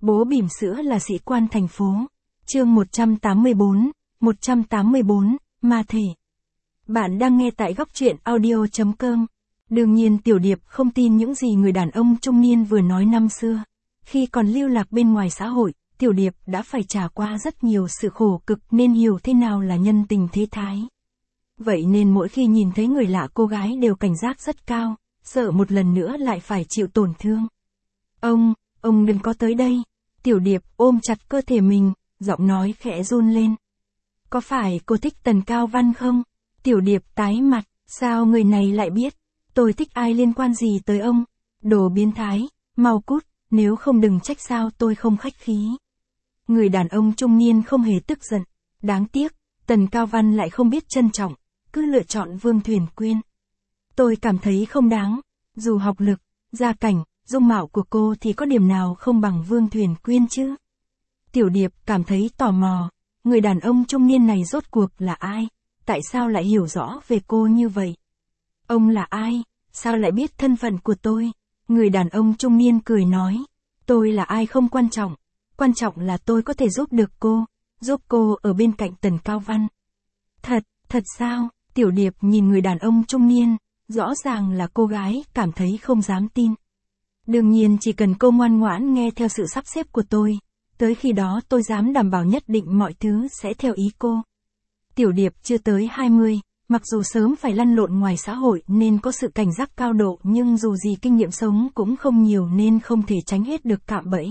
Bố bỉm sữa là sĩ quan thành phố. Chương 184, ma thể. Bạn đang nghe tại góc truyện audio.com. Đương nhiên Tiểu Điệp không tin những gì người đàn ông trung niên vừa nói năm xưa. Khi còn lưu lạc bên ngoài xã hội, Tiểu Điệp đã phải trải qua rất nhiều sự khổ cực nên hiểu thế nào là nhân tình thế thái. Vậy nên mỗi khi nhìn thấy người lạ cô gái đều cảnh giác rất cao, sợ một lần nữa lại phải chịu tổn thương. Ông đừng có tới đây. Tiểu Điệp ôm chặt cơ thể mình, giọng nói khẽ run lên. Có phải cô thích Tần Cao Văn không? Tiểu Điệp tái mặt, sao người này lại biết? Tôi thích ai liên quan gì tới ông? Đồ biến thái, mau cút, nếu không đừng trách sao tôi không khách khí. Người đàn ông trung niên không hề tức giận. Đáng tiếc, Tần Cao Văn lại không biết trân trọng, cứ lựa chọn Vương Thuyền Quyên. Tôi cảm thấy không đáng, dù học lực, gia cảnh, dung mạo của cô thì có điểm nào không bằng Vương Thuyền Quyên chứ? Tiểu Điệp cảm thấy tò mò, người đàn ông trung niên này rốt cuộc là ai? Tại sao lại hiểu rõ về cô như vậy? Ông là ai? Sao lại biết thân phận của tôi? Người đàn ông trung niên cười nói, tôi là ai không quan trọng, quan trọng là tôi có thể giúp được cô, giúp cô ở bên cạnh Tần Cao Văn. Thật sao? Tiểu Điệp nhìn người đàn ông trung niên, rõ ràng là cô gái cảm thấy không dám tin. Đương nhiên chỉ cần cô ngoan ngoãn nghe theo sự sắp xếp của tôi, tới khi đó tôi dám đảm bảo nhất định mọi thứ sẽ theo ý cô. Tiểu Điệp chưa tới 20, mặc dù sớm phải lăn lộn ngoài xã hội nên có sự cảnh giác cao độ nhưng dù gì kinh nghiệm sống cũng không nhiều nên không thể tránh hết được cạm bẫy.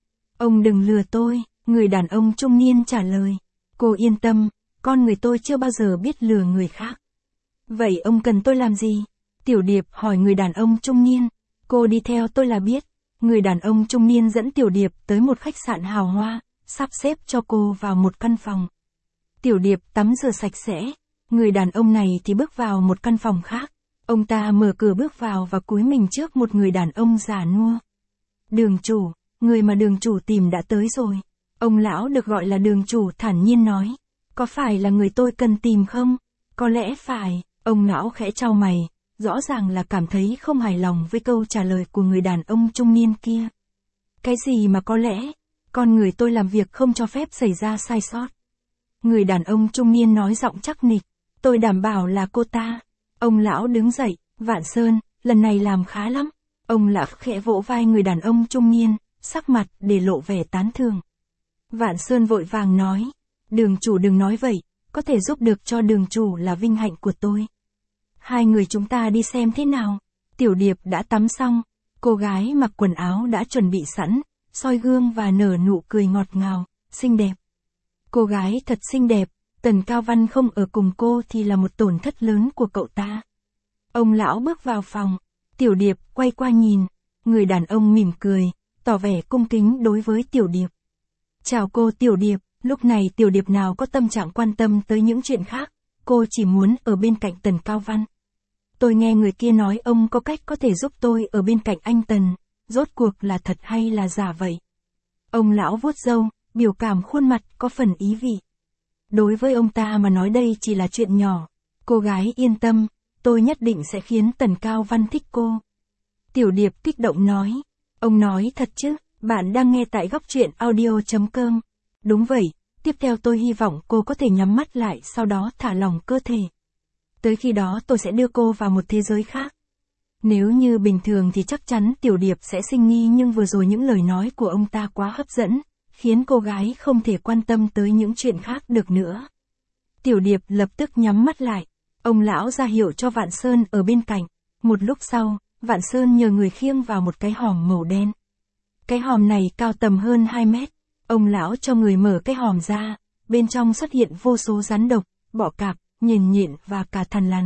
Ông đừng lừa tôi, người đàn ông trung niên trả lời. Cô yên tâm, con người tôi chưa bao giờ biết lừa người khác. Vậy ông cần tôi làm gì? Tiểu Điệp hỏi người đàn ông trung niên. Cô đi theo tôi là biết. Người đàn ông trung niên dẫn Tiểu Điệp tới một khách sạn hào hoa, sắp xếp cho cô vào một căn phòng. Tiểu Điệp tắm rửa sạch sẽ. Người đàn ông này thì bước vào một căn phòng khác. Ông ta mở cửa bước vào và cúi mình trước một người đàn ông già nua. Đường chủ, người mà đường chủ tìm đã tới rồi. Ông lão được gọi là đường chủ thản nhiên nói. Có phải là người tôi cần tìm không? Có lẽ phải. Ông lão khẽ chau mày, rõ ràng là cảm thấy không hài lòng với câu trả lời của người đàn ông trung niên kia. Cái gì mà có lẽ? Con người tôi làm việc không cho phép xảy ra sai sót. Người đàn ông trung niên nói giọng chắc nịch. Tôi đảm bảo là cô ta. Ông lão đứng dậy, Vạn Sơn, lần này làm khá lắm. Ông lão khẽ vỗ vai người đàn ông trung niên, sắc mặt để lộ vẻ tán thưởng. Vạn Sơn vội vàng nói, đường chủ đừng nói vậy, có thể giúp được cho đường chủ là vinh hạnh của tôi. Hai người chúng ta đi xem thế nào. Tiểu Điệp đã tắm xong, cô gái mặc quần áo đã chuẩn bị sẵn, soi gương và nở nụ cười ngọt ngào, xinh đẹp. Cô gái thật xinh đẹp, Tần Cao Văn không ở cùng cô thì là một tổn thất lớn của cậu ta. Ông lão bước vào phòng, Tiểu Điệp quay qua nhìn, người đàn ông mỉm cười, tỏ vẻ cung kính đối với Tiểu Điệp. Chào cô Tiểu Điệp, lúc này Tiểu Điệp nào có tâm trạng quan tâm tới những chuyện khác, cô chỉ muốn ở bên cạnh Tần Cao Văn. Tôi nghe người kia nói ông có cách có thể giúp tôi ở bên cạnh anh Tần, rốt cuộc là thật hay là giả vậy? Ông lão vuốt râu, biểu cảm khuôn mặt có phần ý vị. Đối với ông ta mà nói đây chỉ là chuyện nhỏ. Cô gái yên tâm, tôi nhất định sẽ khiến Tần Cao Văn thích cô. Tiểu Điệp kích động nói. Ông nói thật chứ, bạn đang nghe tại góc truyện audio.com. Đúng vậy, tiếp theo tôi hy vọng cô có thể nhắm mắt lại sau đó thả lỏng cơ thể. Tới khi đó tôi sẽ đưa cô vào một thế giới khác. Nếu như bình thường thì chắc chắn Tiểu Điệp sẽ sinh nghi nhưng vừa rồi những lời nói của ông ta quá hấp dẫn, khiến cô gái không thể quan tâm tới những chuyện khác được nữa. Tiểu Điệp lập tức nhắm mắt lại. Ông lão ra hiệu cho Vạn Sơn ở bên cạnh. Một lúc sau, Vạn Sơn nhờ người khiêng vào một cái hòm màu đen. Cái hòm này cao tầm hơn 2 mét. Ông lão cho người mở cái hòm ra, bên trong xuất hiện vô số rắn độc, bọ cạp, nhện nhện và cả thằn lằn.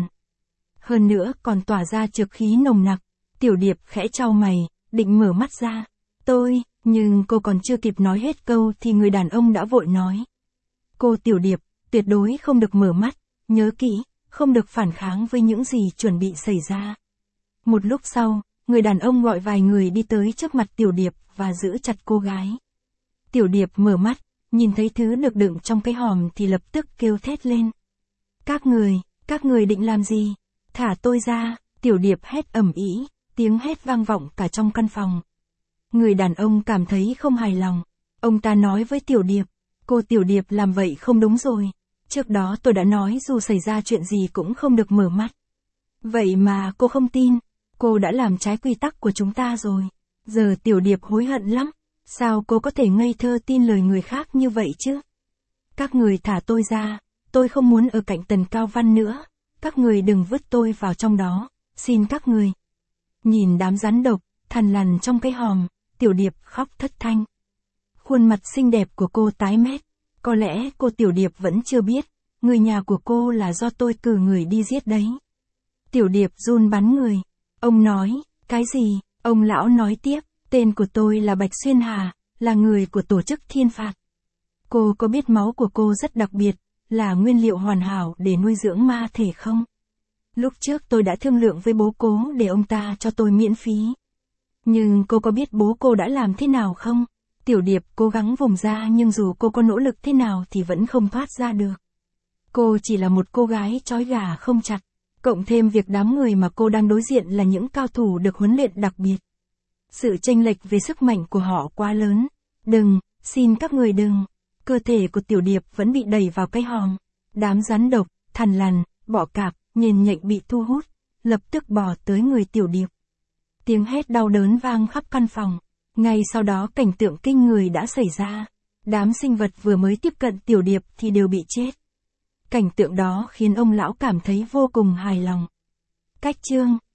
Hơn nữa còn tỏa ra trược khí nồng nặc. Tiểu Điệp khẽ chau mày, định mở mắt ra. Nhưng cô còn chưa kịp nói hết câu thì người đàn ông đã vội nói. Cô Tiểu Điệp, tuyệt đối không được mở mắt, nhớ kỹ, không được phản kháng với những gì chuẩn bị xảy ra. Một lúc sau, người đàn ông gọi vài người đi tới trước mặt Tiểu Điệp và giữ chặt cô gái. Tiểu Điệp mở mắt, nhìn thấy thứ được đựng trong cái hòm thì lập tức kêu thét lên. Các người định làm gì? Thả tôi ra, Tiểu Điệp hét ầm ĩ, tiếng hét vang vọng cả trong căn phòng. Người đàn ông cảm thấy không hài lòng. Ông ta nói với Tiểu Điệp, cô Tiểu Điệp làm vậy không đúng rồi. Trước đó tôi đã nói dù xảy ra chuyện gì cũng không được mở mắt. Vậy mà cô không tin, cô đã làm trái quy tắc của chúng ta rồi. Giờ Tiểu Điệp hối hận lắm. Sao cô có thể ngây thơ tin lời người khác như vậy chứ? Các người thả tôi ra, tôi không muốn ở cạnh Tần Cao Văn nữa. Các người đừng vứt tôi vào trong đó, xin các người. Nhìn đám rắn độc, thằn lằn trong cái hòm, Tiểu Điệp khóc thất thanh. Khuôn mặt xinh đẹp của cô tái mét. Có lẽ cô Tiểu Điệp vẫn chưa biết, người nhà của cô là do tôi cử người đi giết đấy. Tiểu Điệp run bắn người. Ông nói, cái gì? Ông lão nói tiếp, tên của tôi là Bạch Xuyên Hà, là người của tổ chức Thiên Phạt. Cô có biết máu của cô rất đặc biệt, là nguyên liệu hoàn hảo để nuôi dưỡng ma thể không? Lúc trước tôi đã thương lượng với bố cô để ông ta cho tôi miễn phí. Nhưng cô có biết bố cô đã làm thế nào không? Tiểu Điệp cố gắng vùng ra nhưng dù cô có nỗ lực thế nào thì vẫn không thoát ra được. Cô chỉ là một cô gái trói gà không chặt. Cộng thêm việc đám người mà cô đang đối diện là những cao thủ được huấn luyện đặc biệt. Sự chênh lệch về sức mạnh của họ quá lớn. Đừng, xin các người đừng. Cơ thể của Tiểu Điệp vẫn bị đẩy vào cái hòm. Đám rắn độc, thằn lằn, bọ cạp, nhện nhện bị thu hút, lập tức bò tới người Tiểu Điệp. Tiếng hét đau đớn vang khắp căn phòng. Ngay sau đó cảnh tượng kinh người đã xảy ra. Đám sinh vật vừa mới tiếp cận Tiểu Điệp thì đều bị chết. Cảnh tượng đó khiến ông lão cảm thấy vô cùng hài lòng. Cách chương